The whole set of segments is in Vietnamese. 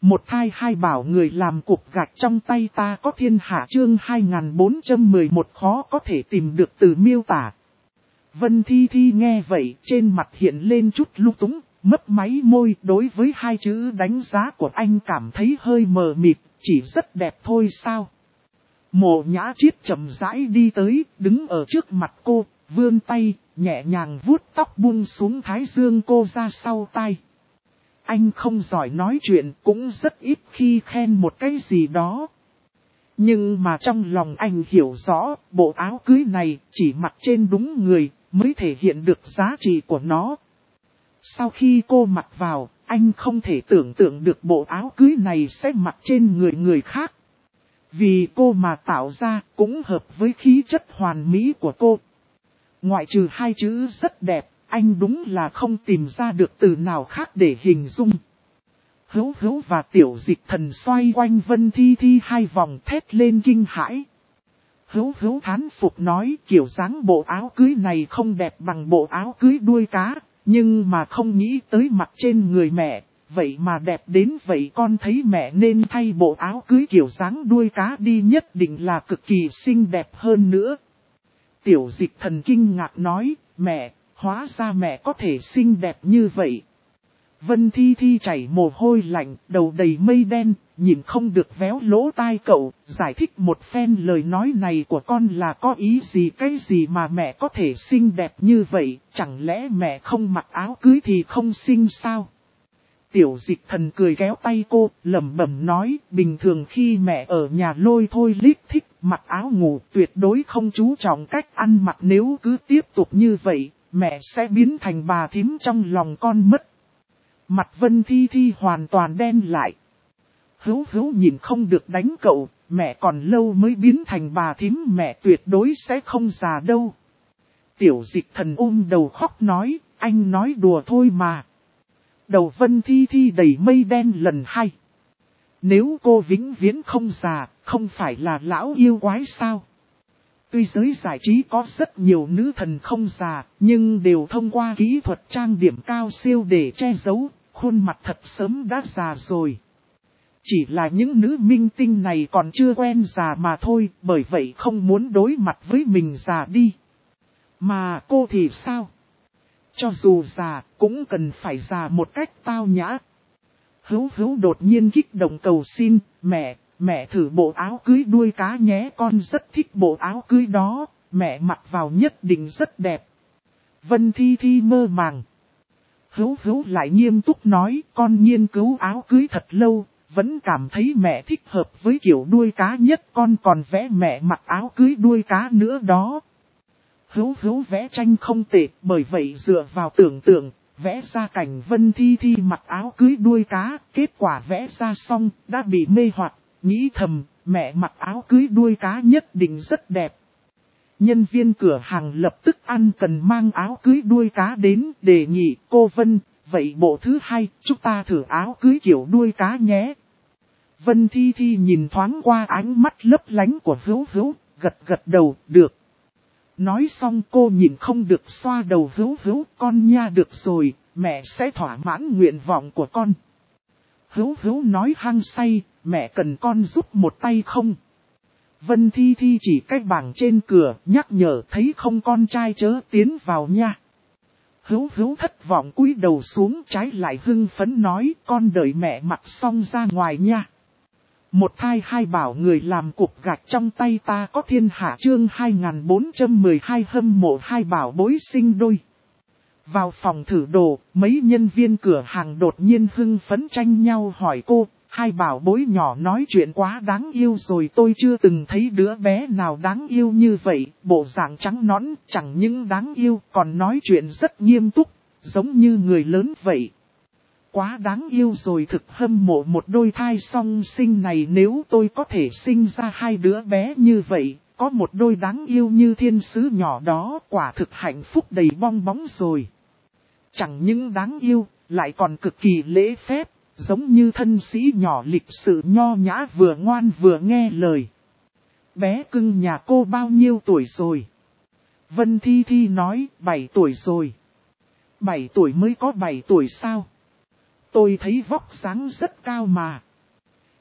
Một thai hai bảo người làm cục gạch trong tay ta có thiên hạ chương 2411 khó có thể tìm được từ miêu tả. Vân Thi Thi nghe vậy trên mặt hiện lên chút lung túng, mấp máy môi đối với hai chữ đánh giá của anh cảm thấy hơi mờ mịt, chỉ rất đẹp thôi sao. Mộ Nhã Triết chậm rãi đi tới, đứng ở trước mặt cô, vươn tay, nhẹ nhàng vuốt tóc buông xuống thái dương cô ra sau tai. Anh không giỏi nói chuyện, cũng rất ít khi khen một cái gì đó. Nhưng mà trong lòng anh hiểu rõ, bộ áo cưới này chỉ mặc trên đúng người mới thể hiện được giá trị của nó. Sau khi cô mặc vào, anh không thể tưởng tượng được bộ áo cưới này sẽ mặc trên người khác. Vì cô mà tạo ra cũng hợp với khí chất hoàn mỹ của cô. Ngoại trừ hai chữ rất đẹp, anh đúng là không tìm ra được từ nào khác để hình dung. Hữu Hữu và Tiểu Dịch Thần xoay quanh Vân Thi Thi hai vòng thét lên kinh hãi. Hữu Hữu thán phục nói kiểu dáng bộ áo cưới này không đẹp bằng bộ áo cưới đuôi cá, nhưng mà không nghĩ tới mặt trên người mẹ, vậy mà đẹp đến vậy con thấy mẹ nên thay bộ áo cưới kiểu dáng đuôi cá đi nhất định là cực kỳ xinh đẹp hơn nữa. Tiểu Dịch Thần kinh ngạc nói, mẹ, hóa ra mẹ có thể xinh đẹp như vậy. Vân Thi Thi chảy mồ hôi lạnh, đầu đầy mây đen, nhìn không được véo lỗ tai cậu, giải thích một phen lời nói này của con là có ý gì cái gì mà mẹ có thể xinh đẹp như vậy, chẳng lẽ mẹ không mặc áo cưới thì không xinh sao? Tiểu Dịch Thần cười kéo tay cô, lẩm bẩm nói, bình thường khi mẹ ở nhà lôi thôi lít thích mặc áo ngủ tuyệt đối không chú trọng cách ăn mặc nếu cứ tiếp tục như vậy, mẹ sẽ biến thành bà thím trong lòng con mất. Mặt Vân Thi Thi hoàn toàn đen lại. Hữu Hữu nhìn không được đánh cậu, mẹ còn lâu mới biến thành bà thím mẹ tuyệt đối sẽ không già đâu. Tiểu Dịch Thần ôm đầu khóc nói, anh nói đùa thôi mà. Đầu Vân Thi Thi đầy mây đen lần hai. Nếu cô vĩnh viễn không già, không phải là lão yêu quái sao? Tuy giới giải trí có rất nhiều nữ thần không già, nhưng đều thông qua kỹ thuật trang điểm cao siêu để che giấu, khuôn mặt thật sớm đã già rồi. Chỉ là những nữ minh tinh này còn chưa quen già mà thôi, bởi vậy không muốn đối mặt với mình già đi. Mà cô thì sao? Cho dù già, cũng cần phải già một cách tao nhã. Hữu Hữu đột nhiên kích động cầu xin, mẹ thử bộ áo cưới đuôi cá nhé, con rất thích bộ áo cưới đó, mẹ mặc vào nhất định rất đẹp. Vân Thi Thi mơ màng. Hữu Hữu lại nghiêm túc nói, con nghiên cứu áo cưới thật lâu, vẫn cảm thấy mẹ thích hợp với kiểu đuôi cá nhất, con còn vẽ mẹ mặc áo cưới đuôi cá nữa đó. Hữu Hữu vẽ tranh không tệ, bởi vậy dựa vào tưởng tượng, vẽ ra cảnh Vân Thi Thi mặc áo cưới đuôi cá, kết quả vẽ ra xong, đã bị mê hoặc, nghĩ thầm, mẹ mặc áo cưới đuôi cá nhất định rất đẹp. Nhân viên cửa hàng lập tức ăn cần mang áo cưới đuôi cá đến, đề nghị cô Vân, vậy bộ thứ hai, chúng ta thử áo cưới kiểu đuôi cá nhé. Vân Thi Thi nhìn thoáng qua ánh mắt lấp lánh của Hữu Hữu, gật đầu, được. Nói xong cô nhìn không được xoa đầu Hữu Hữu, con nha được rồi, mẹ sẽ thỏa mãn nguyện vọng của con. Hữu Hữu nói hăng say, mẹ cần con giúp một tay không? Vân Thi Thi chỉ cách bảng trên cửa, nhắc nhở thấy không con trai chớ tiến vào nha. Hữu Hữu thất vọng cúi đầu xuống, trái lại hưng phấn nói, con đợi mẹ mặc xong ra ngoài nha. Một thai hai bảo người làm cục gạch trong tay ta có thiên hạ chương 2412 hâm mộ hai bảo bối sinh đôi. Vào phòng thử đồ, mấy nhân viên cửa hàng đột nhiên hưng phấn tranh nhau hỏi cô, hai bảo bối nhỏ nói chuyện quá đáng yêu rồi, tôi chưa từng thấy đứa bé nào đáng yêu như vậy, bộ dạng trắng nõn, chẳng những đáng yêu còn nói chuyện rất nghiêm túc, giống như người lớn vậy. Quá đáng yêu rồi, thực hâm mộ một đôi thai song sinh này, nếu tôi có thể sinh ra hai đứa bé như vậy, có một đôi đáng yêu như thiên sứ nhỏ đó, quả thực hạnh phúc đầy bong bóng rồi. Chẳng những đáng yêu, lại còn cực kỳ lễ phép, giống như thân sĩ nhỏ lịch sự nho nhã vừa ngoan vừa nghe lời. Bé cưng nhà cô bao nhiêu tuổi rồi? Vân Thi Thi nói, 7 tuổi rồi. 7 tuổi mới có 7 tuổi sao? Tôi thấy vóc dáng rất cao mà.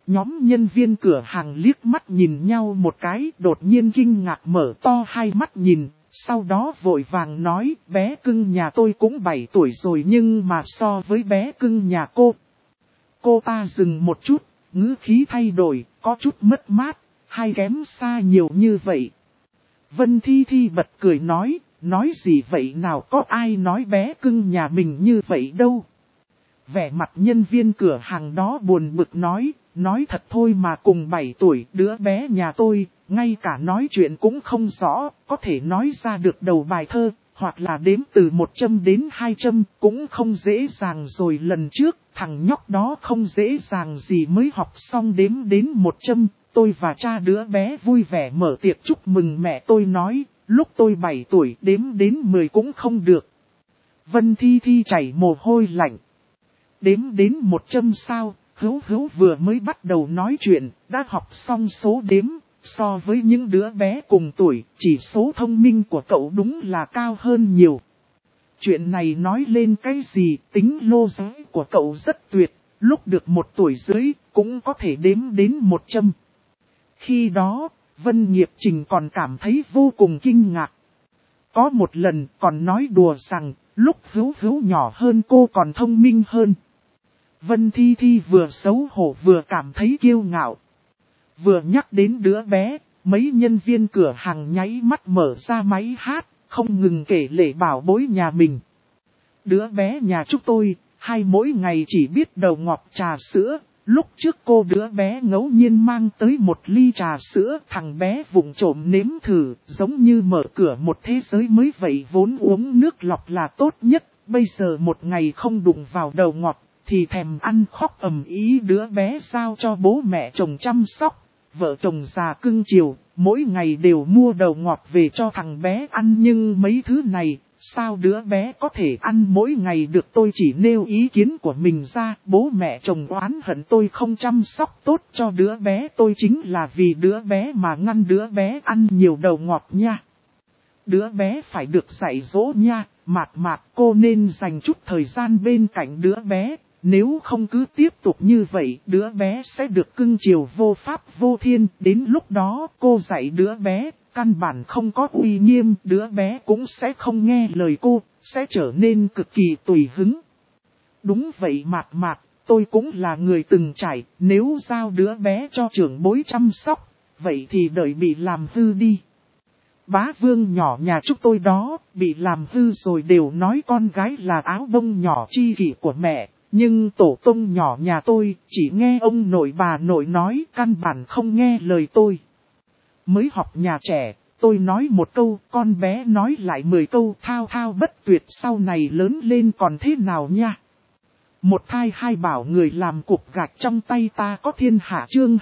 Nhóm nhân viên cửa hàng liếc mắt nhìn nhau một cái, đột nhiên kinh ngạc mở to hai mắt nhìn, sau đó vội vàng nói bé cưng nhà tôi cũng 7 tuổi rồi nhưng mà so với bé cưng nhà cô ta dừng một chút, ngữ khí thay đổi, có chút mất mát, hay kém xa nhiều như vậy. Vân Thi Thi bật cười nói gì vậy nào có ai nói bé cưng nhà mình như vậy đâu. Vẻ mặt nhân viên cửa hàng đó buồn bực nói thật thôi mà cùng 7 tuổi đứa bé nhà tôi, ngay cả nói chuyện cũng không rõ, có thể nói ra được đầu bài thơ, hoặc là đếm từ 100 đến 200 cũng không dễ dàng rồi. Lần trước, thằng nhóc đó không dễ dàng gì mới học xong đếm đến 100, tôi và cha đứa bé vui vẻ mở tiệc chúc mừng mẹ tôi nói, lúc tôi 7 tuổi đếm đến 10 cũng không được. Vân Thi Thi chảy mồ hôi lạnh. Đếm đến 100 sao, Hữu vừa mới bắt đầu nói chuyện, đã học xong số đếm, so với những đứa bé cùng tuổi, chỉ số thông minh của cậu đúng là cao hơn nhiều. Chuyện này nói lên cái gì, tính lô giới của cậu rất tuyệt, lúc được 1 tuổi dưới, cũng có thể đếm đến 100. Khi đó, Vân Nghiệp Trình còn cảm thấy vô cùng kinh ngạc. Có một lần còn nói đùa rằng, lúc Hữu nhỏ hơn cô còn thông minh hơn. Vân Thi Thi vừa xấu hổ vừa cảm thấy kiêu ngạo. Vừa nhắc đến đứa bé, mấy nhân viên cửa hàng nháy mắt mở ra máy hát, không ngừng kể lể bảo bối nhà mình. Đứa bé nhà chúng tôi, mỗi ngày chỉ biết đầu ngọt trà sữa. Lúc trước cô đứa bé ngẫu nhiên mang tới 1 ly trà sữa, thằng bé vụng trộm nếm thử, giống như mở cửa một thế giới mới vậy. Vốn uống nước lọc là tốt nhất, bây giờ một ngày không đụng vào đầu ngọt, thì thèm ăn khóc ầm ĩ. Đứa bé giao cho bố mẹ chồng chăm sóc, vợ chồng già cưng chiều, mỗi ngày đều mua đầu ngọt về cho thằng bé ăn. Nhưng mấy thứ này, sao đứa bé có thể ăn mỗi ngày được? Tôi chỉ nêu ý kiến của mình ra, bố mẹ chồng oán hận tôi không chăm sóc tốt cho đứa bé. Tôi chính là vì đứa bé mà ngăn đứa bé ăn nhiều đầu ngọt nha. Đứa bé phải được dạy dỗ nha, Mạt cô nên dành chút thời gian bên cạnh đứa bé. Nếu không cứ tiếp tục như vậy, đứa bé sẽ được cưng chiều vô pháp vô thiên. Đến lúc đó cô dạy đứa bé, căn bản không có uy nghiêm, đứa bé cũng sẽ không nghe lời cô, sẽ trở nên cực kỳ tùy hứng. Đúng vậy Mạt, tôi cũng là người từng trải, nếu giao đứa bé cho trưởng bối chăm sóc, vậy thì đợi bị làm hư đi. Bá Vương nhỏ nhà chúng tôi đó, bị làm hư rồi đều nói con gái là áo bông nhỏ chi kỷ của mẹ. Nhưng tổ tông nhỏ nhà tôi chỉ nghe ông nội bà nội nói, căn bản không nghe lời tôi. Mới học nhà trẻ, tôi nói 1 câu, con bé nói lại 10 câu, thao bất tuyệt, sau này lớn lên còn thế nào nha. Một thai hai bảo người làm cục gạch trong tay ta có thiên hạ. Chương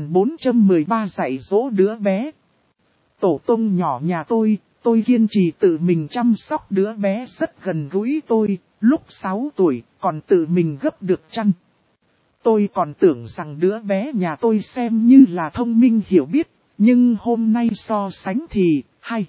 2413 dạy dỗ đứa bé. Tổ tông nhỏ nhà tôi kiên trì tự mình chăm sóc đứa bé rất gần gũi tôi. Lúc 6 tuổi, còn tự mình gấp được chăn. Tôi còn tưởng rằng đứa bé nhà tôi xem như là thông minh hiểu biết, nhưng hôm nay so sánh thì,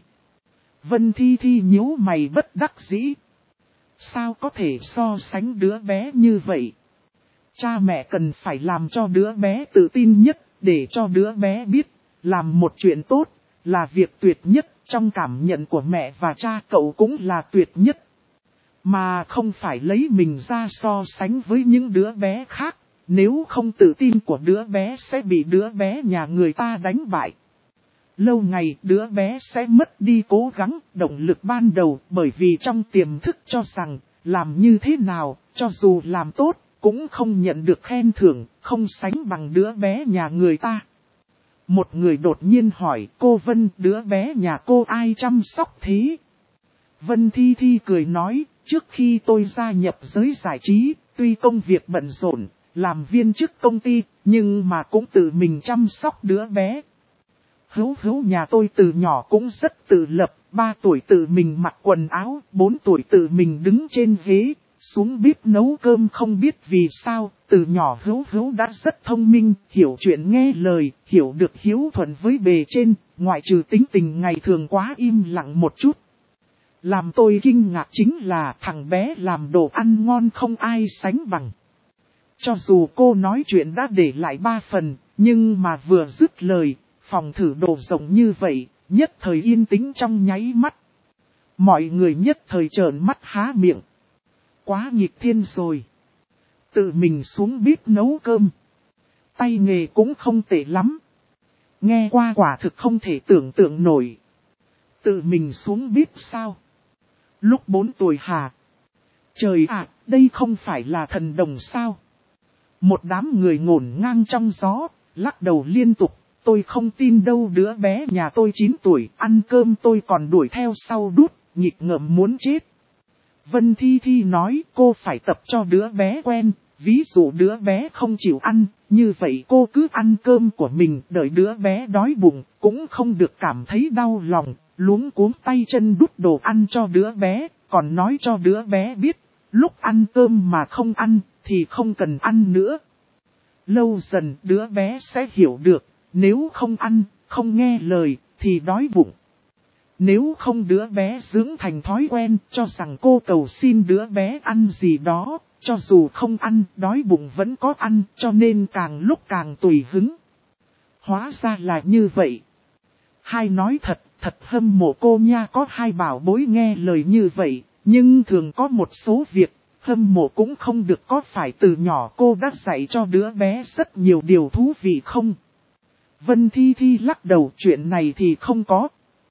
Vân Thi Thi nhíu mày bất đắc dĩ. Sao có thể so sánh đứa bé như vậy? Cha mẹ cần phải làm cho đứa bé tự tin nhất, để cho đứa bé biết, làm một chuyện tốt, là việc tuyệt nhất. Trong cảm nhận của mẹ và cha cậu cũng là tuyệt nhất. Mà không phải lấy mình ra so sánh với những đứa bé khác, nếu không tự tin của đứa bé sẽ bị đứa bé nhà người ta đánh bại. Lâu ngày đứa bé sẽ mất đi cố gắng, động lực ban đầu, bởi vì trong tiềm thức cho rằng, làm như thế nào, cho dù làm tốt, cũng không nhận được khen thưởng, không sánh bằng đứa bé nhà người ta. Một người đột nhiên hỏi, cô Vân, đứa bé nhà cô ai chăm sóc thế? Vân Thi Thi cười nói, trước khi tôi gia nhập giới giải trí, tuy công việc bận rộn, làm viên chức công ty, nhưng mà cũng tự mình chăm sóc đứa bé. Hữu nhà tôi từ nhỏ cũng rất tự lập, 3 tuổi tự mình mặc quần áo, 4 tuổi tự mình đứng trên ghế, xuống bếp nấu cơm. Không biết vì sao, từ nhỏ Hữu đã rất thông minh, hiểu chuyện nghe lời, hiểu được hiếu thuận với bề trên, ngoại trừ tính tình ngày thường quá im lặng một chút. Làm tôi kinh ngạc chính là thằng bé làm đồ ăn ngon không ai sánh bằng. Cho dù cô nói chuyện đã để lại 3 phần, nhưng mà vừa dứt lời, phòng thử đồ rộng như vậy, nhất thời yên tĩnh trong nháy mắt. Mọi người nhất thời trợn mắt há miệng. Quá nghịch thiên rồi. Tự mình xuống bếp nấu cơm. Tay nghề cũng không tệ lắm. Nghe qua quả thực không thể tưởng tượng nổi. Tự mình xuống bếp sao? Lúc 4 tuổi hả? Trời ạ, đây không phải là thần đồng sao? Một đám người ngổn ngang trong gió, lắc đầu liên tục. Tôi không tin đâu, đứa bé nhà tôi 9 tuổi, ăn cơm tôi còn đuổi theo sau đút, nghịch ngợm muốn chết. Vân Thi Thi nói cô phải tập cho đứa bé quen, ví dụ đứa bé không chịu ăn, như vậy cô cứ ăn cơm của mình, đợi đứa bé đói bụng, cũng không được cảm thấy đau lòng, luống cuống tay chân đút đồ ăn cho đứa bé, còn nói cho đứa bé biết, lúc ăn cơm mà không ăn, thì không cần ăn nữa. Lâu dần đứa bé sẽ hiểu được, nếu không ăn, không nghe lời, thì đói bụng. Nếu không đứa bé dưỡng thành thói quen, cho rằng cô cầu xin đứa bé ăn gì đó, cho dù không ăn, đói bụng vẫn có ăn, cho nên càng lúc càng tùy hứng. Hóa ra là như vậy. Hai nói thật hâm mộ cô nha, có hai bảo bối nghe lời như vậy, nhưng thường có một số việc, hâm mộ cũng không được, có phải từ nhỏ cô đã dạy cho đứa bé rất nhiều điều thú vị không? Vân Thi Thi lắc đầu, chuyện này thì không có.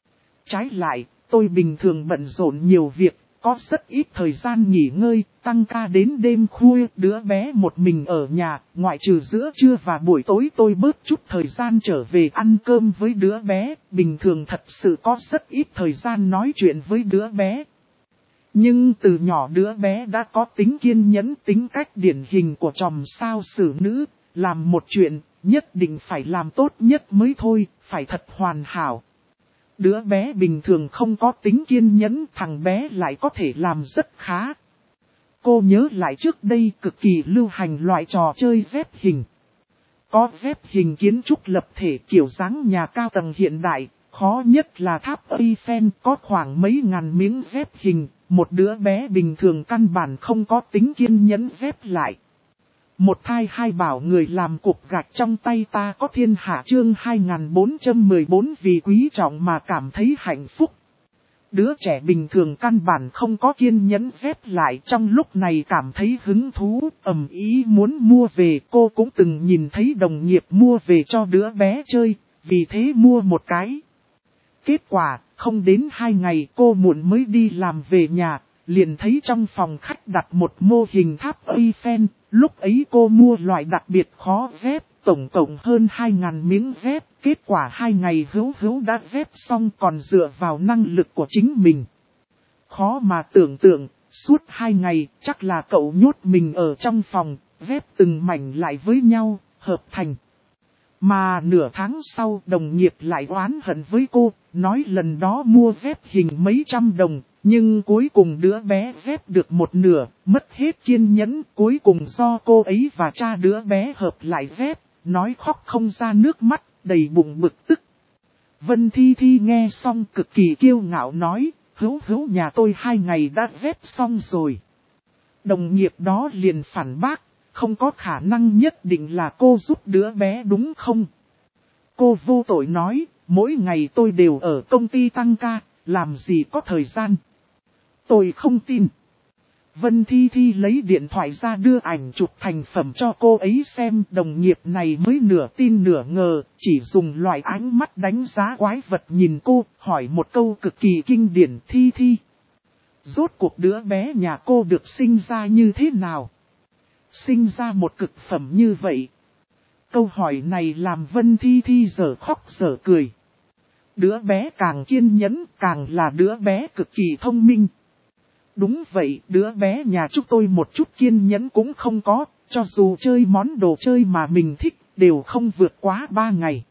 Trái lại, tôi bình thường bận rộn nhiều việc, có rất ít thời gian nghỉ ngơi, tăng ca đến đêm khuya, đứa bé một mình ở nhà, ngoại trừ giữa trưa và buổi tối tôi bớt chút thời gian trở về ăn cơm với đứa bé, bình thường thật sự có rất ít thời gian nói chuyện với đứa bé. Nhưng từ nhỏ đứa bé đã có tính kiên nhẫn, tính cách điển hình của chòm sao xử nữ, làm một chuyện, nhất định phải làm tốt nhất mới thôi, phải thật hoàn hảo. Đứa bé bình thường không có tính kiên nhẫn, thằng bé lại có thể làm rất khá. Cô nhớ lại trước đây cực kỳ lưu hành loại trò chơi dép hình. Có dép hình kiến trúc lập thể kiểu dáng nhà cao tầng hiện đại, khó nhất là tháp Eiffel, có khoảng mấy ngàn miếng dép hình, một đứa bé bình thường căn bản không có tính kiên nhẫn dép lại. Một thai hai bảo người làm cục gạch trong tay ta có thiên hạ, chương 2414 vì quý trọng mà cảm thấy hạnh phúc. Đứa trẻ bình thường căn bản không có kiên nhẫn dép lại, trong lúc này cảm thấy hứng thú, ầm ý muốn mua về. Cô cũng từng nhìn thấy đồng nghiệp mua về cho đứa bé chơi, vì thế mua một cái. Kết quả, không đến 2 ngày cô muộn mới đi làm về nhà, liền thấy trong phòng khách đặt một mô hình tháp Eiffel. Lúc ấy cô mua loại đặc biệt khó dép, tổng cộng hơn 2.000 miếng dép, kết quả 2 ngày hữu đã dép xong, còn dựa vào năng lực của chính mình. Khó mà tưởng tượng, suốt 2 ngày chắc là cậu nhốt mình ở trong phòng, dép từng mảnh lại với nhau, hợp thành. Mà nửa tháng sau đồng nghiệp lại oán hận với cô, nói lần đó mua dép hình mấy trăm đồng, nhưng cuối cùng đứa bé dép được một nửa, mất hết kiên nhẫn, cuối cùng do cô ấy và cha đứa bé hợp lại dép, nói khóc không ra nước mắt, đầy bụng bực tức. Vân Thi Thi nghe xong cực kỳ kiêu ngạo nói, hữu nhà tôi 2 ngày đã dép xong rồi. Đồng nghiệp đó liền phản bác. Không có khả năng, nhất định là cô giúp đứa bé đúng không? Cô vô tội nói, mỗi ngày tôi đều ở công ty tăng ca, làm gì có thời gian. Tôi không tin. Vân Thi Thi lấy điện thoại ra đưa ảnh chụp thành phẩm cho cô ấy xem, đồng nghiệp này mới nửa tin nửa ngờ, chỉ dùng loại ánh mắt đánh giá quái vật nhìn cô, hỏi một câu cực kỳ kinh điển, Thi Thi. Rốt cuộc đứa bé nhà cô được sinh ra như thế nào? Sinh ra một cực phẩm như vậy. Câu hỏi này làm Vân Thi Thi dở khóc dở cười. Đứa bé càng kiên nhẫn, càng là đứa bé cực kỳ thông minh. Đúng vậy, đứa bé nhà chúng tôi một chút kiên nhẫn cũng không có, cho dù chơi món đồ chơi mà mình thích, đều không vượt quá 3 ngày.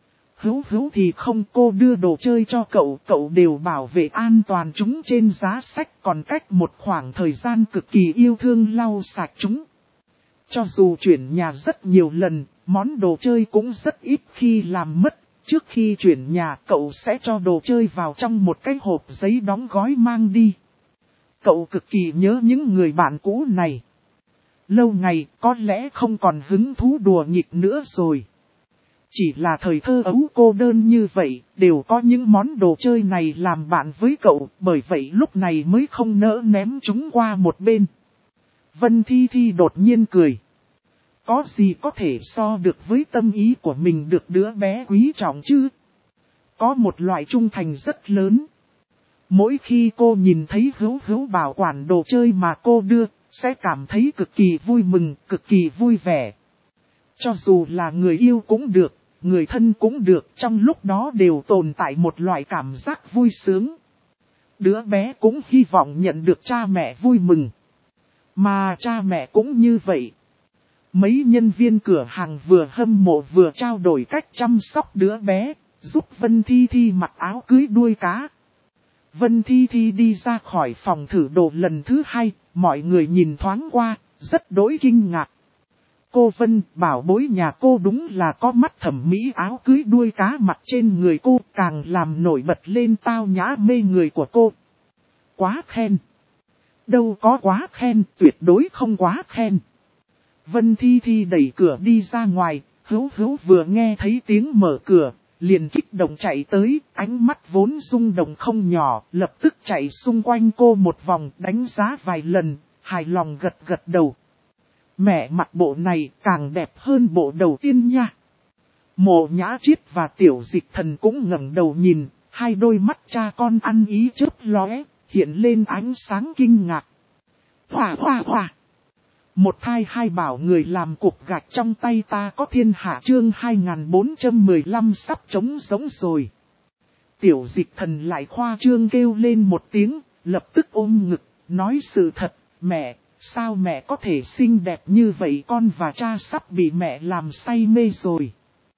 Hữu thì không, cô đưa đồ chơi cho cậu, cậu đều bảo vệ an toàn chúng trên giá sách, còn cách một khoảng thời gian cực kỳ yêu thương lau sạch chúng. Cho dù chuyển nhà rất nhiều lần, món đồ chơi cũng rất ít khi làm mất. Trước khi chuyển nhà cậu sẽ cho đồ chơi vào trong một cái hộp giấy đóng gói mang đi. Cậu cực kỳ nhớ những người bạn cũ này. lâu ngày có lẽ không còn hứng thú đùa nghịch nữa rồi. Chỉ là thời thơ ấu cô đơn như vậy, đều có những món đồ chơi này làm bạn với cậu, bởi vậy lúc này mới không nỡ ném chúng qua một bên. Vân Thi Thi đột nhiên cười. Có gì có thể so được với tâm ý của mình được đứa bé quý trọng chứ? Có một loại trung thành rất lớn. Mỗi khi cô nhìn thấy Hữu Hữu bảo quản đồ chơi mà cô đưa, sẽ cảm thấy cực kỳ vui mừng, cực kỳ vui vẻ. Cho dù là người yêu cũng được, người thân cũng được, trong lúc đó đều tồn tại một loại cảm giác vui sướng. Đứa bé cũng hy vọng nhận được cha mẹ vui mừng. Mà cha mẹ cũng như vậy. Mấy nhân viên cửa hàng vừa hâm mộ vừa trao đổi cách chăm sóc đứa bé, giúp Vân Thi Thi mặc áo cưới đuôi cá. Vân Thi Thi đi ra khỏi phòng thử đồ lần thứ 2, mọi người nhìn thoáng qua, rất đỗi kinh ngạc. Cô Vân, bảo bối nhà cô đúng là có mắt thẩm mỹ, áo cưới đuôi cá mặc trên người cô càng làm nổi bật lên tao nhã mê người của cô. Quá khen. Đâu có quá khen, tuyệt đối không quá khen. Vân Thi Thi đẩy cửa đi ra ngoài, Hữu Hữu vừa nghe thấy tiếng mở cửa, liền kích động chạy tới, ánh mắt vốn rung động không nhỏ, lập tức chạy xung quanh cô một vòng, đánh giá vài lần, hài lòng gật gật đầu. Mẹ mặc bộ này càng đẹp hơn bộ đầu tiên nha. Mộ Nhã Triết và Tiểu Dịch Thần cũng ngẩng đầu nhìn, hai đôi mắt cha con ăn ý chớp lóe, hiện lên ánh sáng kinh ngạc. Hòa hòa hòa. Một thai hai bảo người làm cục gạch trong tay ta có thiên hạ chương 2415 sắp trống giống rồi. Tiểu Dịch Thần lại khoa trương kêu lên một tiếng, lập tức ôm ngực, nói sự thật, mẹ, sao mẹ có thể xinh đẹp như vậy, con và cha sắp bị mẹ làm say mê rồi.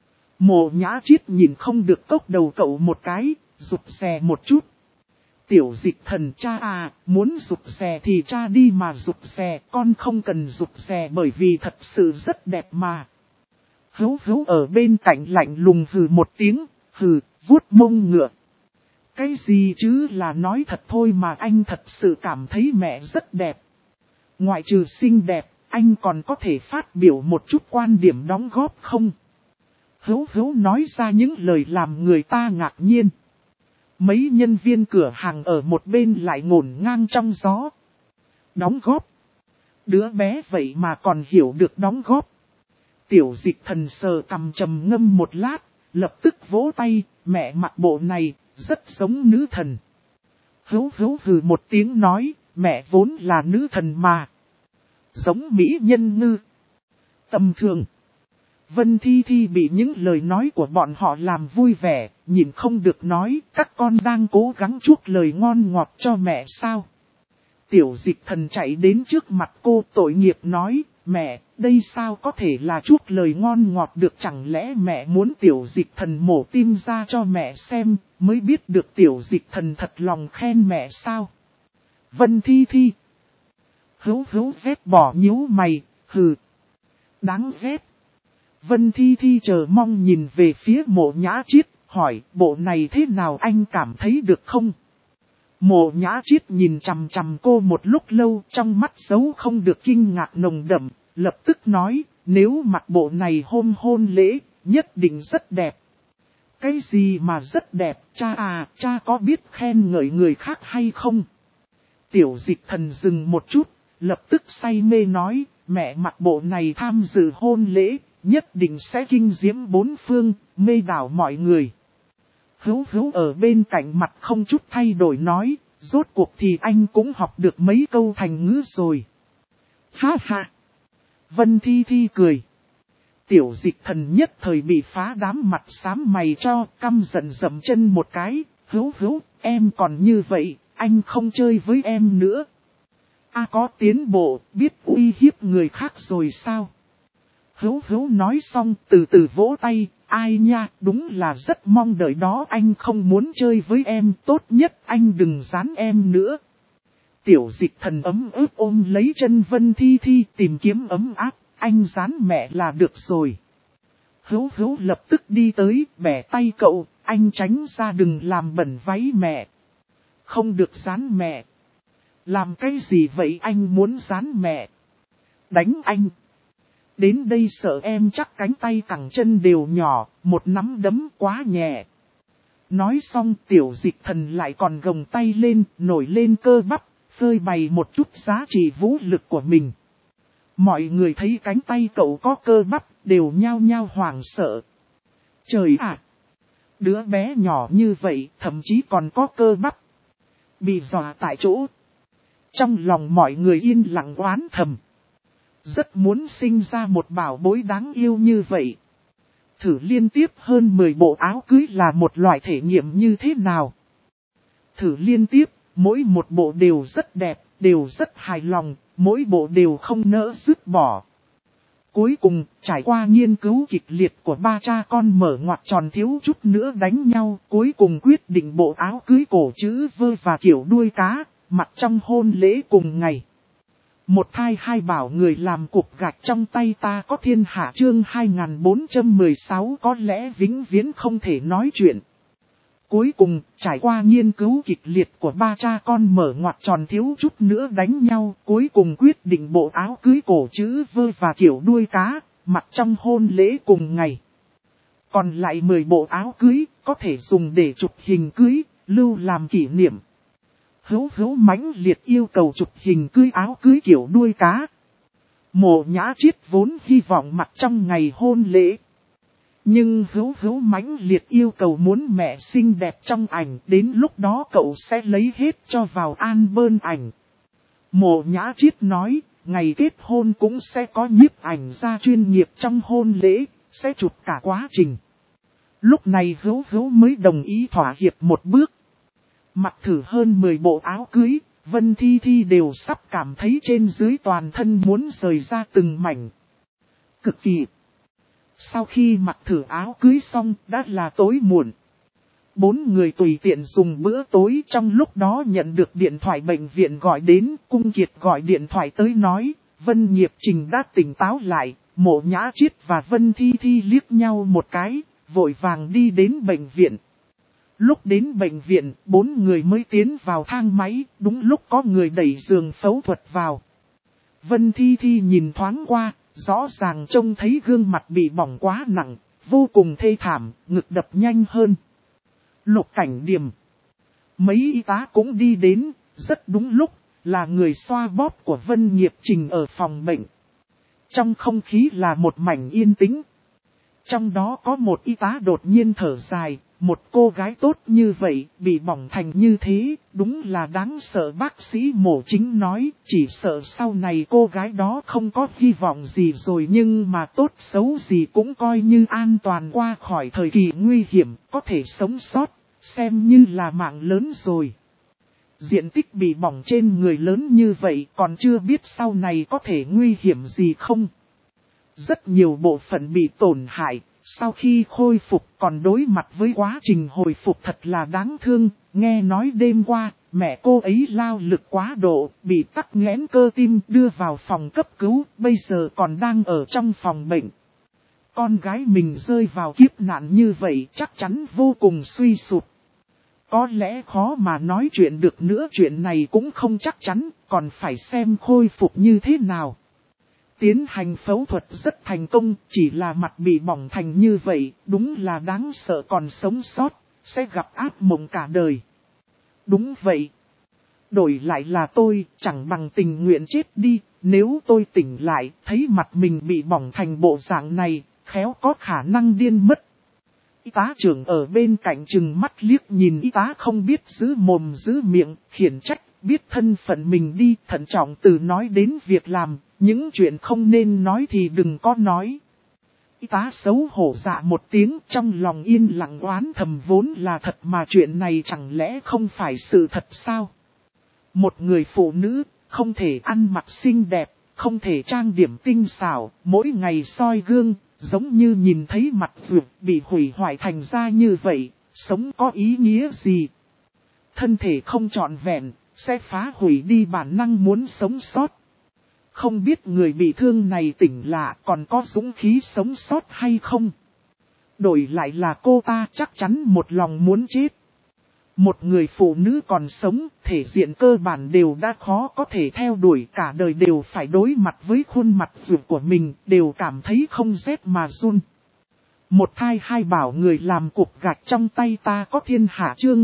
Mộ Nhã Triết nhìn không được cốc đầu cậu một cái, rụt rè một chút. Tiểu Dịch Thần, cha à, muốn rụt rè thì cha đi mà rụt rè, con không cần rụt rè bởi vì thật sự rất đẹp mà. Hữu Hữu ở bên cạnh lạnh lùng hừ một tiếng, hừ, vuốt mông ngựa. Cái gì chứ, là nói thật thôi mà, anh thật sự cảm thấy mẹ rất đẹp. Ngoại trừ xinh đẹp, anh còn có thể phát biểu một chút quan điểm đóng góp không? Hữu Hữu nói ra những lời làm người ta ngạc nhiên. Mấy nhân viên cửa hàng ở một bên lại ngổn ngang trong gió. Đóng góp. Đứa bé vậy mà còn hiểu được đóng góp. Tiểu Dịch Thần sờ cằm trầm ngâm một lát, lập tức vỗ tay, mẹ mặc bộ này, rất giống nữ thần. Hữu Hữu hừ một tiếng nói, mẹ vốn là nữ thần mà. Giống mỹ nhân ngư. Tầm thường. Vân Thi Thi bị những lời nói của bọn họ làm vui vẻ, nhìn không được nói, các con đang cố gắng chuốc lời ngon ngọt cho mẹ sao. Tiểu Dịch Thần chạy đến trước mặt cô tội nghiệp nói, mẹ, đây sao có thể là chuốc lời ngon ngọt được, chẳng lẽ mẹ muốn Tiểu Dịch Thần mổ tim ra cho mẹ xem, mới biết được Tiểu Dịch Thần thật lòng khen mẹ sao. Vân Thi Thi. Hữu Hữu ghét bỏ nhíu mày, hừ. Đáng ghét. Vân Thi Thi chờ mong nhìn về phía Mộ Nhã Triết, hỏi bộ này thế nào, anh cảm thấy được không? Mộ Nhã Triết nhìn chằm chằm cô một lúc lâu, trong mắt giấu không được kinh ngạc nồng đậm, lập tức nói, nếu mặc bộ này hôm hôn lễ, nhất định rất đẹp. Cái gì mà rất đẹp, cha à, cha có biết khen ngợi người khác hay không? Tiểu Dịch Thần dừng một chút, lập tức say mê nói, mẹ mặc bộ này tham dự hôn lễ, nhất định sẽ kinh diễm bốn phương, mê đảo mọi người. Hữu Hữu ở bên cạnh mặt không chút thay đổi nói, rốt cuộc thì anh cũng học được mấy câu thành ngữ rồi. Ha ha! Vân Thi Thi cười. Tiểu Dịch Thần nhất thời bị phá đám mặt xám mày cho, căm giận dậm chân một cái, Hữu Hữu, em còn như vậy, anh không chơi với em nữa. A có tiến bộ, biết uy hiếp người khác rồi sao? Hữu Hữu nói xong từ từ vỗ tay, ai nha, đúng là rất mong đợi đó, anh không muốn chơi với em, tốt nhất anh đừng dán em nữa. Tiểu Dịch Thần ấm ức ôm lấy chân Vân Thi Thi tìm kiếm ấm áp, anh dán mẹ là được rồi. Hữu Hữu lập tức đi tới, bẻ tay cậu, anh tránh ra đừng làm bẩn váy mẹ. Không được dán mẹ. Làm cái gì vậy, anh muốn dán mẹ? Đánh anh. Đến đây sợ em chắc cánh tay cẳng chân đều nhỏ, một nắm đấm quá nhẹ. Nói xong tiểu dịch thần lại còn gồng tay lên, nổi lên cơ bắp, phơi bày một chút giá trị vũ lực của mình. Mọi người thấy cánh tay cậu có cơ bắp, đều nhao nhao hoảng sợ. Trời ạ! Đứa bé nhỏ như vậy, thậm chí còn có cơ bắp. Bị dọa tại chỗ. Trong lòng mọi người yên lặng oán thầm. Rất muốn sinh ra một bảo bối đáng yêu như vậy. Thử liên tiếp hơn 10 bộ áo cưới là một loại thể nghiệm như thế nào. Thử liên tiếp, mỗi một bộ đều rất đẹp, đều rất hài lòng, mỗi bộ đều không nỡ dứt bỏ. Cuối cùng, trải qua nghiên cứu kịch liệt của ba cha con mở ngoặc tròn thiếu chút nữa đánh nhau, cuối cùng quyết định bộ áo cưới cổ chữ V và kiểu đuôi cá, mặc trong hôn lễ cùng ngày. Một thai hai bảo người làm cục gạch trong tay ta có thiên hạ chương 2416 có lẽ vĩnh viễn không thể nói chuyện. Cuối cùng, trải qua nghiên cứu kịch liệt của ba cha con mở ngoặc tròn thiếu chút nữa đánh nhau, cuối cùng quyết định bộ áo cưới cổ chữ V và kiểu đuôi cá, mặc trong hôn lễ cùng ngày. Còn lại 10 bộ áo cưới, có thể dùng để chụp hình cưới, lưu làm kỷ niệm. Hữu mãnh liệt yêu cầu chụp hình cưới áo cưới kiểu đuôi cá. Mộ Nhã Chiết vốn hy vọng mặc trong ngày hôn lễ. Nhưng hữu mãnh liệt yêu cầu muốn mẹ xinh đẹp trong ảnh, đến lúc đó cậu sẽ lấy hết cho vào album ảnh. Mộ Nhã Chiết nói, ngày kết hôn cũng sẽ có nhiếp ảnh gia chuyên nghiệp trong hôn lễ, sẽ chụp cả quá trình. Lúc này hữu mới đồng ý thỏa hiệp một bước. Mặc thử hơn 10 bộ áo cưới, Vân Thi Thi đều sắp cảm thấy trên dưới toàn thân muốn rời ra từng mảnh. Cực kỳ. Sau khi mặc thử áo cưới xong, đã là tối muộn. 4 người tùy tiện dùng bữa tối, trong lúc đó nhận được điện thoại bệnh viện gọi đến, Cung Kiệt gọi điện thoại tới nói, Vân Nghiệp Trình đã tỉnh táo lại, Mộ Nhã Chiết và Vân Thi Thi liếc nhau một cái, vội vàng đi đến bệnh viện. Lúc đến bệnh viện, 4 người mới tiến vào thang máy, đúng lúc có người đẩy giường phẫu thuật vào. Vân Thi Thi nhìn thoáng qua, rõ ràng trông thấy gương mặt bị bỏng quá nặng, vô cùng thê thảm, ngực đập nhanh hơn. Lục Cảnh Điềm. Mấy y tá cũng đi đến, rất đúng lúc, là người xoa bóp của Vân Nghiệp Trình ở phòng bệnh. Trong không khí là một mảnh yên tĩnh. Trong đó có một y tá đột nhiên thở dài, một cô gái tốt như vậy, bị bỏng thành như thế, đúng là đáng sợ. Bác sĩ Mộ Chính nói, chỉ sợ sau này cô gái đó không có hy vọng gì rồi, nhưng mà tốt xấu gì cũng coi như an toàn qua khỏi thời kỳ nguy hiểm, có thể sống sót, xem như là mạng lớn rồi. Diện tích bị bỏng trên người lớn như vậy còn chưa biết sau này có thể nguy hiểm gì không. Rất nhiều bộ phận bị tổn hại, sau khi khôi phục còn đối mặt với quá trình hồi phục thật là đáng thương. Nghe nói đêm qua, mẹ cô ấy lao lực quá độ, bị tắc nghẽn cơ tim đưa vào phòng cấp cứu, bây giờ còn đang ở trong phòng bệnh. Con gái mình rơi vào kiếp nạn như vậy chắc chắn vô cùng suy sụp. Có lẽ khó mà nói chuyện được nữa, chuyện này cũng không chắc chắn, còn phải xem khôi phục như thế nào. Tiến hành phẫu thuật rất thành công, chỉ là mặt bị bỏng thành như vậy, đúng là đáng sợ, còn sống sót, sẽ gặp ác mộng cả đời. Đúng vậy. Đổi lại là tôi, chẳng bằng tình nguyện chết đi, nếu tôi tỉnh lại, thấy mặt mình bị bỏng thành bộ dạng này, khéo có khả năng điên mất. Y tá trưởng ở bên cạnh chừng mắt liếc nhìn y tá không biết giữ mồm giữ miệng, khiển trách, biết thân phận mình đi, thận trọng từ nói đến việc làm, những chuyện không nên nói thì đừng có nói. Y tá xấu hổ dạ một tiếng, trong lòng yên lặng oán thầm, vốn là thật mà chuyện này chẳng lẽ không phải sự thật sao? Một người phụ nữ, không thể ăn mặc xinh đẹp, không thể trang điểm tinh xảo, mỗi ngày soi gương, giống như nhìn thấy mặt ruột bị hủy hoại thành ra như vậy, sống có ý nghĩa gì? Thân thể không trọn vẹn, sẽ phá hủy đi bản năng muốn sống sót. Không biết người bị thương này tỉnh lạ còn có dũng khí sống sót hay không? Đổi lại là cô ta chắc chắn một lòng muốn chết. Một người phụ nữ còn sống, thể diện cơ bản đều đã khó có thể theo đuổi, cả đời đều phải đối mặt với khuôn mặt ruột của mình, đều cảm thấy không rét mà run. Một thai hai bảo người làm cục gạch trong tay ta có thiên hạ chương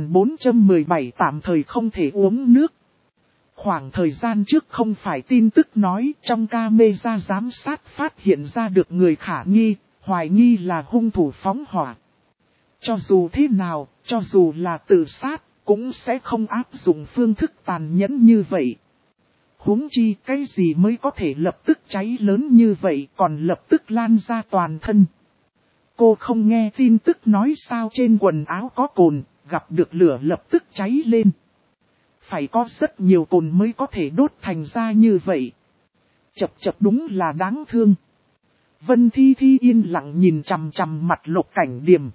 2417 tạm thời không thể uống nước. Khoảng thời gian trước không phải tin tức nói trong camera giám sát phát hiện ra được người khả nghi, hoài nghi là hung thủ phóng hỏa. Cho dù thế nào, cho dù là tự sát, cũng sẽ không áp dụng phương thức tàn nhẫn như vậy. Huống chi cái gì mới có thể lập tức cháy lớn như vậy còn lập tức lan ra toàn thân. Cô không nghe tin tức nói sao trên quần áo có cồn, gặp được lửa lập tức cháy lên. Phải có rất nhiều cồn mới có thể đốt thành ra như vậy. Chập chập đúng là đáng thương. Vân Thi Thi yên lặng nhìn chằm chằm mặt Lục Cảnh Điềm.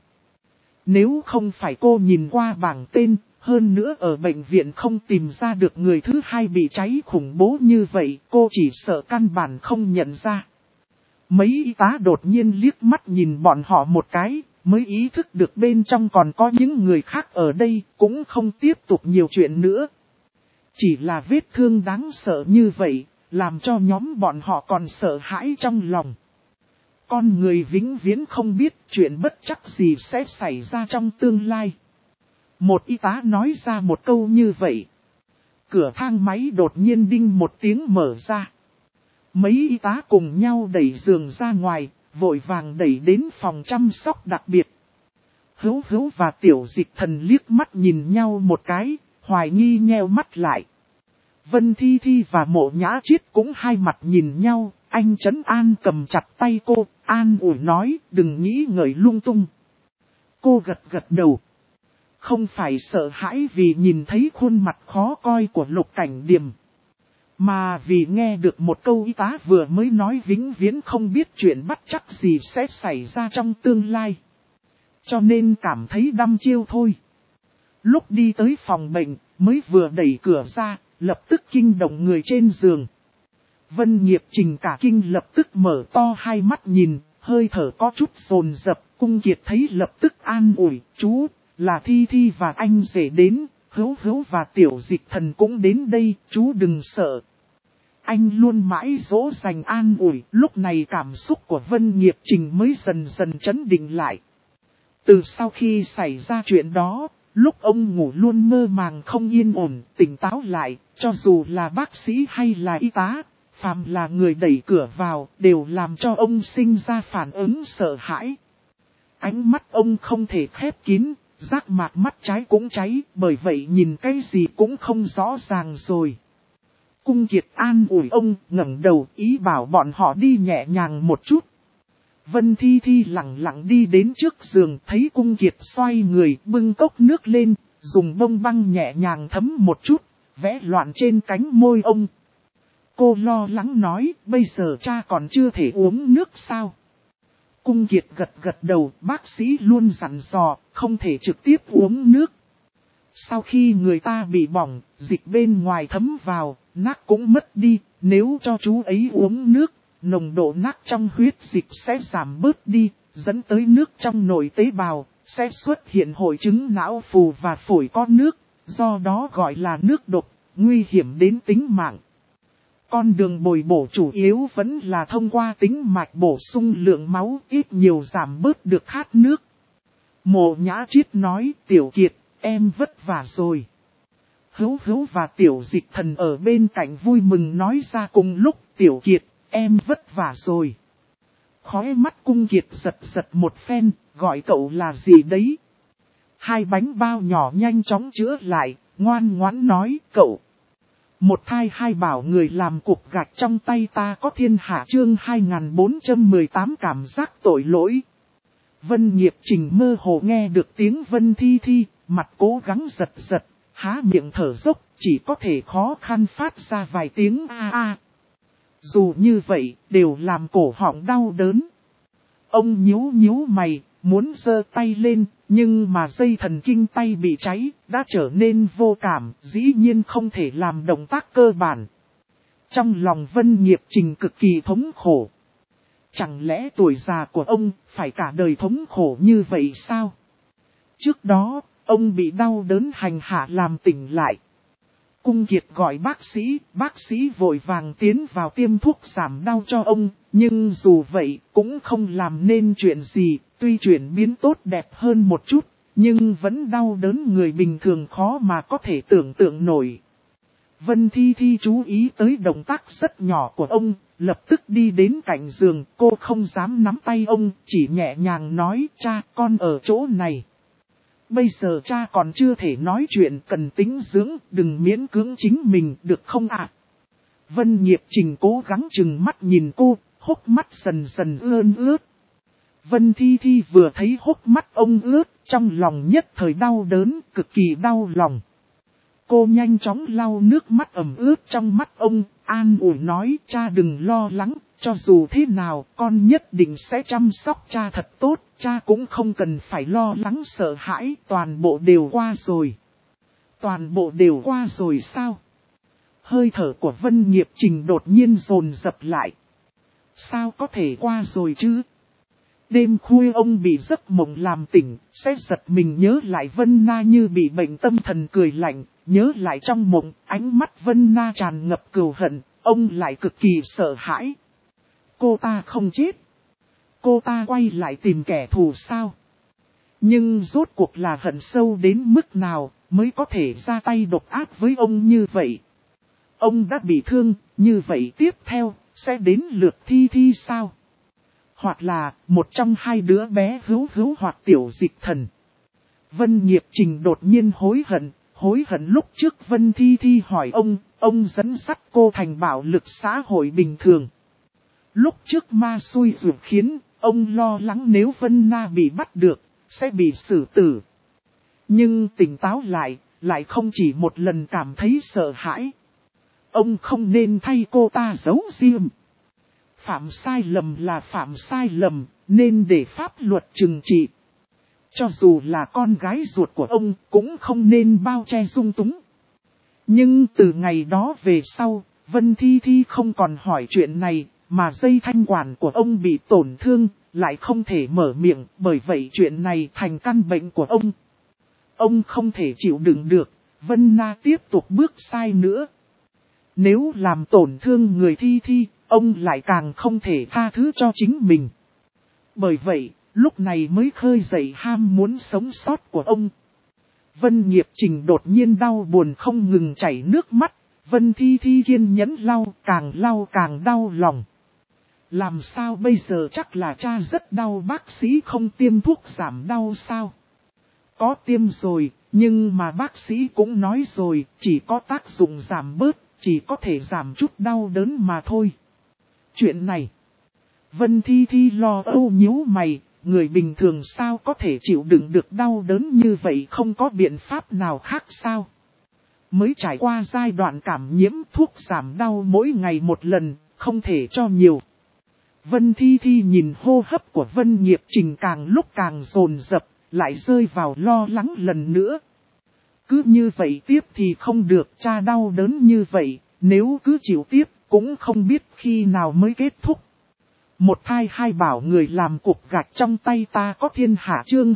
Nếu không phải cô nhìn qua bảng tên, hơn nữa ở bệnh viện không tìm ra được người thứ hai bị cháy khủng bố như vậy, cô chỉ sợ căn bản không nhận ra. Mấy y tá đột nhiên liếc mắt nhìn bọn họ một cái, mới ý thức được bên trong còn có những người khác ở đây, cũng không tiếp tục nhiều chuyện nữa. Chỉ là vết thương đáng sợ như vậy, làm cho nhóm bọn họ còn sợ hãi trong lòng. Con người vĩnh viễn không biết chuyện bất chắc gì sẽ xảy ra trong tương lai. Một y tá nói ra một câu như vậy. Cửa thang máy đột nhiên đinh một tiếng mở ra. Mấy y tá cùng nhau đẩy giường ra ngoài, vội vàng đẩy đến phòng chăm sóc đặc biệt. Hữu Hữu và Tiểu Dịch Thần liếc mắt nhìn nhau một cái, hoài nghi nheo mắt lại. Vân Thi Thi và Mộ Nhã Chiết cũng hai mặt nhìn nhau, anh trấn an cầm chặt tay cô, an ủi nói đừng nghĩ ngợi lung tung. Cô gật gật đầu. Không phải sợ hãi vì nhìn thấy khuôn mặt khó coi của Lục Cảnh Điềm. Mà vì nghe được một câu y tá vừa mới nói vĩnh viễn không biết chuyện bắt chắc gì sẽ xảy ra trong tương lai. Cho nên cảm thấy đăm chiêu thôi. Lúc đi tới phòng bệnh, mới vừa đẩy cửa ra, lập tức kinh động người trên giường. Vân Nghiệp Trình cả kinh lập tức mở to hai mắt nhìn, hơi thở có chút dồn dập, Cung Kiệt thấy lập tức an ủi, chú, là Thi Thi và anh rể đến, Hữu Hữu và Tiểu Dịch Thần cũng đến đây, chú đừng sợ. Anh luôn mãi dỗ dành an ủi, lúc này cảm xúc của Vân Nghiệp Trình mới dần dần trấn định lại. Từ sau khi xảy ra chuyện đó, lúc ông ngủ luôn mơ màng không yên ổn, tỉnh táo lại, cho dù là bác sĩ hay là y tá, phàm là người đẩy cửa vào, đều làm cho ông sinh ra phản ứng sợ hãi. Ánh mắt ông không thể khép kín, giác mạc mắt trái cũng cháy, bởi vậy nhìn cái gì cũng không rõ ràng rồi. Cung Kiệt an ủi ông, ngẩng đầu ý bảo bọn họ đi nhẹ nhàng một chút. Vân Thi Thi lặng lặng đi đến trước giường, thấy Cung Kiệt xoay người bưng cốc nước lên, dùng bông băng nhẹ nhàng thấm một chút, vẽ loạn trên cánh môi ông. Cô lo lắng nói, bây giờ cha còn chưa thể uống nước sao? Cung Kiệt gật gật đầu, bác sĩ luôn dặn dò, không thể trực tiếp uống nước. Sau khi người ta bị bỏng, dịch bên ngoài thấm vào, nác cũng mất đi, nếu cho chú ấy uống nước, nồng độ nác trong huyết dịch sẽ giảm bớt đi, dẫn tới nước trong nội tế bào, sẽ xuất hiện hội chứng não phù và phổi có nước, do đó gọi là nước độc, nguy hiểm đến tính mạng. Con đường bồi bổ chủ yếu vẫn là thông qua tính mạch bổ sung lượng máu ít nhiều giảm bớt được khát nước. Mộ Nhã Chiết nói, Tiểu Kiệt, em vất vả rồi. Hữu Hữu và Tiểu Dịch Thần ở bên cạnh vui mừng nói ra cùng lúc, Tiểu Kiệt, em vất vả rồi. Khóe mắt Cung Kiệt giật giật một phen, gọi cậu là gì đấy? Hai bánh bao nhỏ nhanh chóng chữa lại, ngoan ngoãn nói, cậu. Một thai hai bảo người làm cục gạch trong tay ta có thiên hạ chương 2418 cảm giác tội lỗi. Vân Nghiệp Trình mơ hồ nghe được tiếng Vân Thi Thi, mặt cố gắng giật giật, há miệng thở dốc, chỉ có thể khó khăn phát ra vài tiếng a a. Dù như vậy, đều làm cổ họng đau đớn. Ông nhíu nhíu mày, muốn giơ tay lên, nhưng mà dây thần kinh tay bị cháy, đã trở nên vô cảm, dĩ nhiên không thể làm động tác cơ bản. Trong lòng Vân Nghiệp Trình cực kỳ thống khổ. Chẳng lẽ tuổi già của ông phải cả đời thống khổ như vậy sao? Trước đó, ông bị đau đớn hành hạ làm tỉnh lại. Cung Kiệt gọi bác sĩ vội vàng tiến vào tiêm thuốc giảm đau cho ông, nhưng dù vậy cũng không làm nên chuyện gì, tuy chuyển biến tốt đẹp hơn một chút, nhưng vẫn đau đớn người bình thường khó mà có thể tưởng tượng nổi. Vân Thi Thi chú ý tới động tác rất nhỏ của ông, lập tức đi đến cạnh giường, cô không dám nắm tay ông, chỉ nhẹ nhàng nói, cha, con ở chỗ này. Bây giờ cha còn chưa thể nói chuyện, cần tĩnh dưỡng, đừng miễn cưỡng chính mình, được không ạ? Vân Nghiệp Trình cố gắng chừng mắt nhìn cô, hốc mắt dần dần ướt. Vân Thi Thi vừa thấy hốc mắt ông ướt, trong lòng nhất thời đau đớn, cực kỳ đau lòng. Cô nhanh chóng lau nước mắt ẩm ướt trong mắt ông, an ủi nói, cha đừng lo lắng, cho dù thế nào con nhất định sẽ chăm sóc cha thật tốt, cha cũng không cần phải lo lắng sợ hãi, toàn bộ đều qua rồi. Toàn bộ đều qua rồi sao? Hơi thở của Vân Nghiệp Trình đột nhiên dồn dập lại. Sao có thể qua rồi chứ? Đêm khuya ông bị giấc mộng làm tỉnh, sẽ giật mình nhớ lại Vân Na như bị bệnh tâm thần cười lạnh, nhớ lại trong mộng, ánh mắt Vân Na tràn ngập cừu hận, ông lại cực kỳ sợ hãi. Cô ta không chết. Cô ta quay lại tìm kẻ thù sao? Nhưng rốt cuộc là hận sâu đến mức nào mới có thể ra tay độc ác với ông như vậy? Ông đã bị thương, như vậy tiếp theo, sẽ đến lượt Thi Thi sao? Hoặc là, một trong hai đứa bé Hữu Hữu hoặc Tiểu Dịch Thần. Vân Nghiệp Trình đột nhiên hối hận lúc trước Vân Thi Thi hỏi ông dẫn dắt cô thành bạo lực xã hội bình thường. Lúc trước ma xui rủi khiến, ông lo lắng nếu Vân Na bị bắt được, sẽ bị xử tử. Nhưng tỉnh táo lại không chỉ một lần cảm thấy sợ hãi. Ông không nên thay cô ta giấu riêng. Phạm sai lầm là phạm sai lầm, nên để pháp luật trừng trị. Cho dù là con gái ruột của ông, cũng không nên bao che dung túng. Nhưng từ ngày đó về sau, Vân Thi Thi không còn hỏi chuyện này, mà dây thanh quản của ông bị tổn thương, lại không thể mở miệng, bởi vậy chuyện này thành căn bệnh của ông. Ông không thể chịu đựng được, Vân Na tiếp tục bước sai nữa. Nếu làm tổn thương người Thi Thi, ông lại càng không thể tha thứ cho chính mình. Bởi vậy, lúc này mới khơi dậy ham muốn sống sót của ông. Vân Nghiệp Trình đột nhiên đau buồn không ngừng chảy nước mắt. Vân Thi Thi kiên nhẫn lau càng đau lòng. Làm sao bây giờ, chắc là cha rất đau, bác sĩ không tiêm thuốc giảm đau sao? Có tiêm rồi, nhưng mà bác sĩ cũng nói rồi, chỉ có tác dụng giảm bớt, chỉ có thể giảm chút đau đớn mà thôi. Chuyện này, Vân Thi Thi lo âu nhíu mày, người bình thường sao có thể chịu đựng được đau đớn như vậy, không có biện pháp nào khác sao? Mới trải qua giai đoạn cảm nhiễm, thuốc giảm đau mỗi ngày một lần, không thể cho nhiều. Vân Thi Thi nhìn hô hấp của Vân Nghiệp Trình càng lúc càng dồn dập, lại rơi vào lo lắng lần nữa. Cứ như vậy tiếp thì không được, cha đau đớn như vậy, nếu cứ chịu tiếp, cũng không biết khi nào mới kết thúc. Một thai hai bảo người làm cục gạch trong tay ta có thiên hạ, chương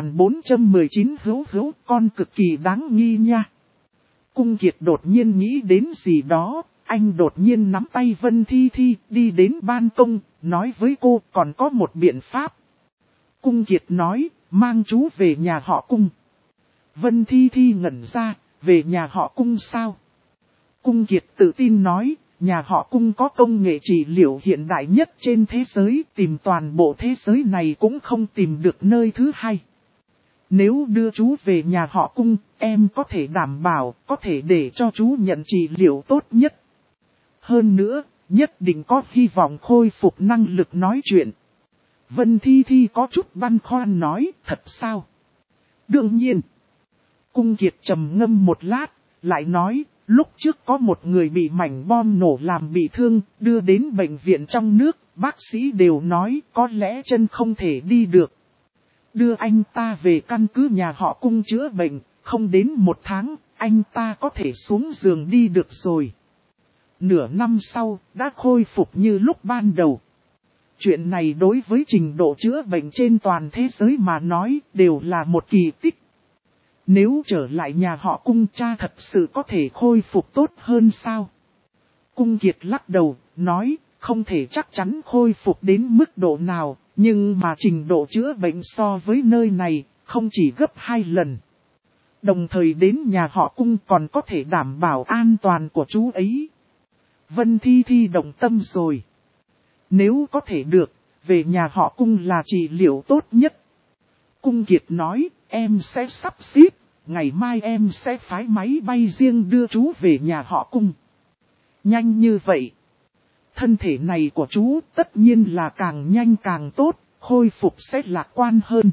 2419 Hữu, con cực kỳ đáng nghi nha. Cung Kiệt đột nhiên nghĩ đến gì đó, anh đột nhiên nắm tay Vân Thi Thi đi đến ban công, nói với cô còn có một biện pháp. Cung Kiệt nói, mang chú về nhà họ Cung. Vân Thi Thi ngẩn ra, về nhà họ Cung sao? Cung Kiệt tự tin nói, nhà họ Cung có công nghệ trị liệu hiện đại nhất trên thế giới, tìm toàn bộ thế giới này cũng không tìm được nơi thứ hai. Nếu đưa chú về nhà họ Cung, em có thể đảm bảo, có thể để cho chú nhận trị liệu tốt nhất. Hơn nữa, nhất định có hy vọng khôi phục năng lực nói chuyện. Vân Thi Thi có chút băn khoăn nói, thật sao? Đương nhiên. Cung Kiệt trầm ngâm một lát, lại nói, lúc trước có một người bị mảnh bom nổ làm bị thương, đưa đến bệnh viện trong nước, bác sĩ đều nói có lẽ chân không thể đi được. Đưa anh ta về căn cứ nhà họ Cung chữa bệnh, không đến một tháng, anh ta có thể xuống giường đi được rồi. Nửa năm sau, đã khôi phục như lúc ban đầu. Chuyện này đối với trình độ chữa bệnh trên toàn thế giới mà nói, đều là một kỳ tích. Nếu trở lại nhà họ Cung cha thật sự có thể khôi phục tốt hơn sao? Cung Kiệt lắc đầu, nói, không thể chắc chắn khôi phục đến mức độ nào, nhưng mà trình độ chữa bệnh so với nơi này, không chỉ gấp 2 lần. Đồng thời đến nhà họ Cung còn có thể đảm bảo an toàn của chú ấy. Vân Thi Thi động tâm rồi. Nếu có thể được, về nhà họ Cung là trị liệu tốt nhất. Cung Kiệt nói, em sẽ sắp xếp, ngày mai em sẽ phái máy bay riêng đưa chú về nhà họ Cung. Nhanh như vậy. Thân thể này của chú tất nhiên là càng nhanh càng tốt, khôi phục sẽ lạc quan hơn.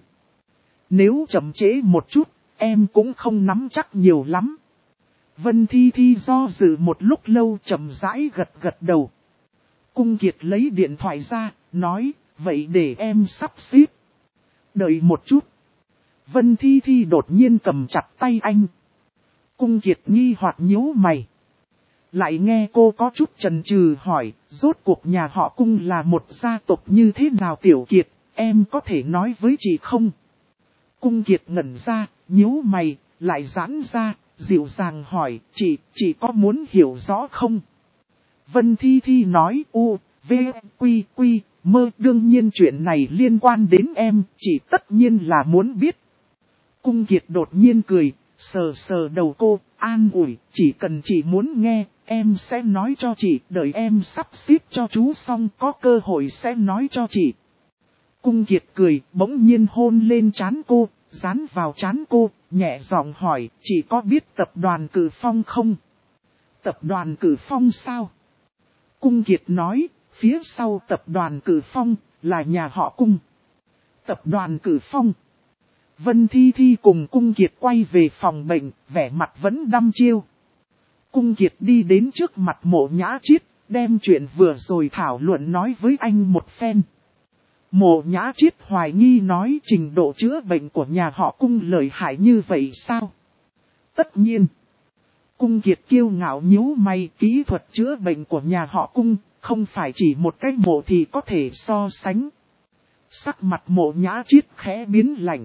Nếu chậm trễ một chút, em cũng không nắm chắc nhiều lắm. Vân Thi Thi do dự một lúc lâu chậm rãi gật gật đầu. Cung Kiệt lấy điện thoại ra, nói, vậy để em sắp xếp. Đợi một chút. Vân Thi Thi đột nhiên cầm chặt tay anh. Cung Kiệt nghi hoặc nhíu mày. Lại nghe cô có chút chần chừ hỏi, rốt cuộc nhà họ Cung là một gia tộc như thế nào Tiểu Kiệt, em có thể nói với chị không? Cung Kiệt ngẩn ra, nhíu mày, lại giãn ra, dịu dàng hỏi, chị có muốn hiểu rõ không? Vân Thi Thi nói, V, Quy, Mơ, đương nhiên chuyện này liên quan đến em, chị tất nhiên là muốn biết. Cung Kiệt đột nhiên cười, sờ sờ đầu cô, an ủi, chỉ cần chị muốn nghe, em sẽ nói cho chị, đợi em sắp xếp cho chú xong có cơ hội sẽ nói cho chị. Cung Kiệt cười, bỗng nhiên hôn lên trán cô, dán vào trán cô, nhẹ giọng hỏi, chị có biết tập đoàn Cử Phong không? Tập đoàn Cử Phong sao? Cung Kiệt nói, phía sau tập đoàn Cử Phong, là nhà họ Cung. Tập đoàn Cử Phong. Vân Thi Thi cùng Cung Kiệt quay về phòng bệnh, vẻ mặt vẫn đăm chiêu. Cung Kiệt đi đến trước mặt Mộ Nhã Chiết, đem chuyện vừa rồi thảo luận nói với anh một phen. Mộ Nhã Chiết hoài nghi nói trình độ chữa bệnh của nhà họ Cung lợi hại như vậy sao? Tất nhiên. Cung Kiệt kiêu ngạo nhíu mày, kỹ thuật chữa bệnh của nhà họ Cung, không phải chỉ một cái mộ thì có thể so sánh. Sắc mặt Mộ Nhã Chiết khẽ biến lạnh.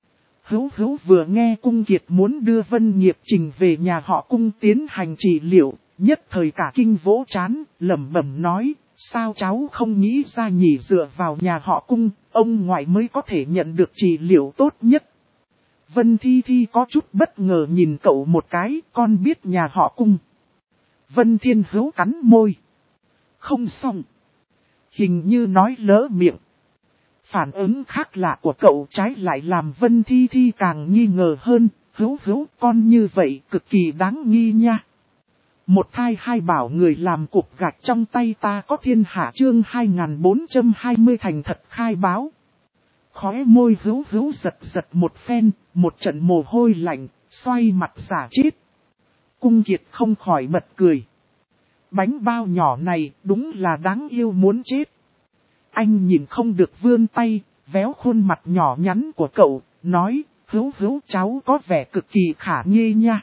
Hữu vừa nghe Cung Kiệt muốn đưa Vân Nghiệp Trình về nhà họ Cung tiến hành trị liệu, nhất thời cả kinh vỗ trán, lẩm bẩm nói, sao cháu không nghĩ ra nhỉ, dựa vào nhà họ Cung, ông ngoại mới có thể nhận được trị liệu tốt nhất. Vân Thi Thi có chút bất ngờ nhìn cậu một cái, con biết nhà họ Cung. Vân Thiên Hữu cắn môi. Không xong. Hình như nói lỡ miệng. Phản ứng khác lạ của cậu trái lại làm Vân Thi Thi càng nghi ngờ hơn, Hữu con như vậy cực kỳ đáng nghi nha. Một thai hai bảo người làm cục gạch trong tay ta có thiên hạ chương 2420 thành thật khai báo. Khóe môi Hữu giật một phen, một trận mồ hôi lạnh, xoay mặt giả chết. Cung Kiệt không khỏi bật cười. Bánh bao nhỏ này đúng là đáng yêu muốn chết. Anh nhìn không được vươn tay, véo khuôn mặt nhỏ nhắn của cậu, nói, Hữu cháu có vẻ cực kỳ khả nghi nha.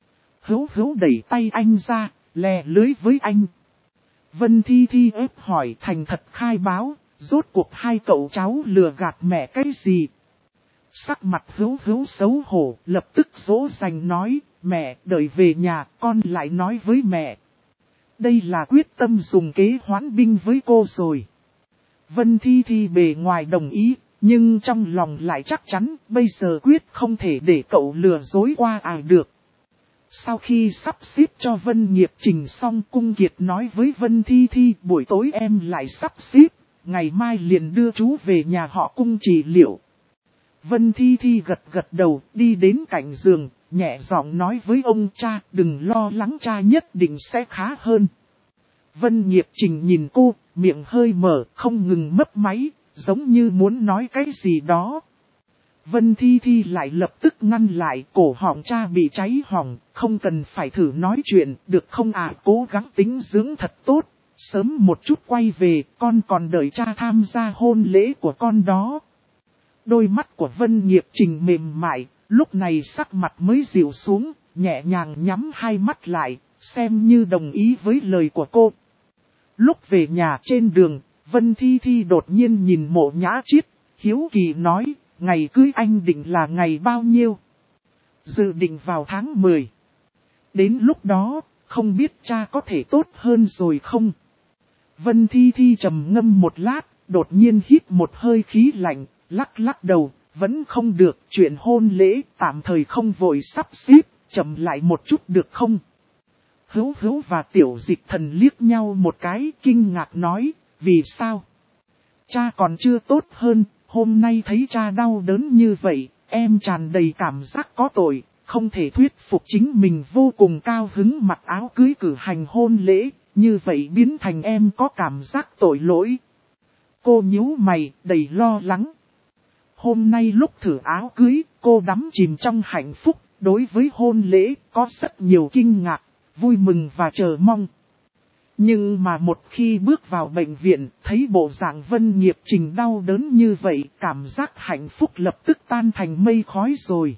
Hữu đẩy tay anh ra, lè lưới với anh. Vân Thi Thi ép hỏi thành thật khai báo, rốt cuộc hai cậu cháu lừa gạt mẹ cái gì? Sắc mặt Hữu xấu hổ, lập tức dỗ dành nói, mẹ đợi về nhà con lại nói với mẹ. Đây là quyết tâm dùng kế hoán binh với cô rồi. Vân Thi Thi bề ngoài đồng ý, nhưng trong lòng lại chắc chắn bây giờ quyết không thể để cậu lừa dối qua ai được. Sau khi sắp xếp cho Vân Nghiệp Trình xong, Cung Kiệt nói với Vân Thi Thi, buổi tối em lại sắp xếp, ngày mai liền đưa chú về nhà họ Cung trị liệu. Vân Thi Thi gật đầu, đi đến cạnh giường, nhẹ giọng nói với ông cha, đừng lo lắng, cha nhất định sẽ khá hơn. Vân Nghiệp Trình nhìn cô, miệng hơi mở, không ngừng mấp máy, giống như muốn nói cái gì đó. Vân Thi Thi lại lập tức ngăn lại, cổ họng cha bị cháy hỏng, không cần phải thử nói chuyện, được không ạ? Cố gắng tính dưỡng thật tốt, sớm một chút quay về, con còn đợi cha tham gia hôn lễ của con đó. Đôi mắt của Vân Nghiệp Trình mềm mại, lúc này sắc mặt mới dịu xuống, nhẹ nhàng nhắm hai mắt lại, xem như đồng ý với lời của cô. Lúc về nhà trên đường, Vân Thi Thi đột nhiên nhìn Mộ Nhã Chiết, hiếu kỳ nói, ngày cưới anh định là ngày bao nhiêu? dự định vào tháng 10. Đến lúc đó, không biết cha có thể tốt hơn rồi không? Vân Thi Thi trầm ngâm một lát, đột nhiên hít một hơi khí lạnh, lắc lắc đầu, vẫn không được, chuyện hôn lễ tạm thời không vội sắp xếp, chậm lại một chút được không? Hữu Hữu và Tiểu Dịch Thần liếc nhau một cái, kinh ngạc nói, vì sao? Cha còn chưa tốt hơn, hôm nay thấy cha đau đớn như vậy, em tràn đầy cảm giác có tội, không thể thuyết phục chính mình, vô cùng cao hứng mặc áo cưới cử hành hôn lễ, như vậy biến thành em có cảm giác tội lỗi. Cô nhíu mày, đầy lo lắng. Hôm nay lúc thử áo cưới, cô đắm chìm trong hạnh phúc, đối với hôn lễ có rất nhiều kinh ngạc, vui mừng và chờ mong. Nhưng mà một khi bước vào bệnh viện, thấy bộ dạng Vân Nghiệp Trình đau đớn như vậy, cảm giác hạnh phúc lập tức tan thành mây khói rồi.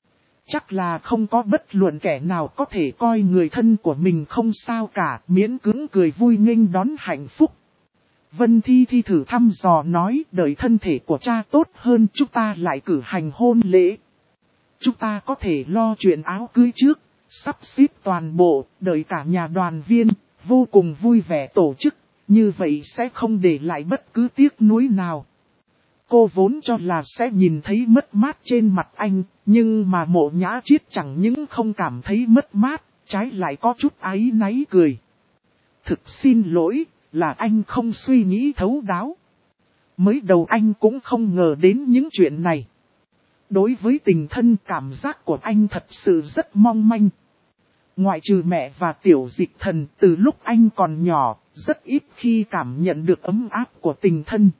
Chắc là không có bất luận kẻ nào có thể coi người thân của mình không sao cả, miễn cưỡng cười vui nghênh đón hạnh phúc. Vân Thi Thi thử thăm dò nói, đợi thân thể của cha tốt hơn chúng ta lại cử hành hôn lễ. Chúng ta có thể lo chuyện áo cưới trước, sắp xếp toàn bộ, đợi cả nhà đoàn viên, vô cùng vui vẻ tổ chức, như vậy sẽ không để lại bất cứ tiếc nuối nào. Cô vốn cho là sẽ nhìn thấy mất mát trên mặt anh, nhưng mà Mộ Nhã Chiết chẳng những không cảm thấy mất mát, trái lại có chút áy náy cười. Thực xin lỗi, là anh không suy nghĩ thấu đáo. Mới đầu anh cũng không ngờ đến những chuyện này. Đối với tình thân, cảm giác của anh thật sự rất mong manh. Ngoại trừ mẹ và Tiểu Dịch Thần, từ lúc anh còn nhỏ, rất ít khi cảm nhận được ấm áp của tình thân.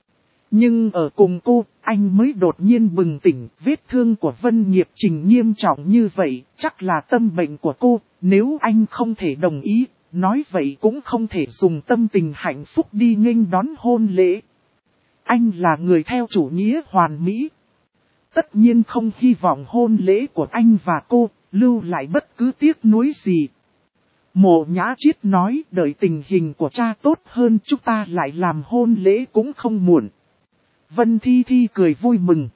Nhưng ở cùng cô, anh mới đột nhiên bừng tỉnh, vết thương của Vân Nghiệp Trình nghiêm trọng như vậy, chắc là tâm bệnh của cô, nếu anh không thể đồng ý, nói vậy cũng không thể dùng tâm tình hạnh phúc đi nghênh đón hôn lễ. Anh là người theo chủ nghĩa hoàn mỹ. Tất nhiên không hy vọng hôn lễ của anh và cô lưu lại bất cứ tiếc nuối gì. Mộ Nhã Chiết nói, đợi tình hình của cha tốt hơn chúng ta lại làm hôn lễ cũng không muộn. Vân Thi Thi cười vui mừng.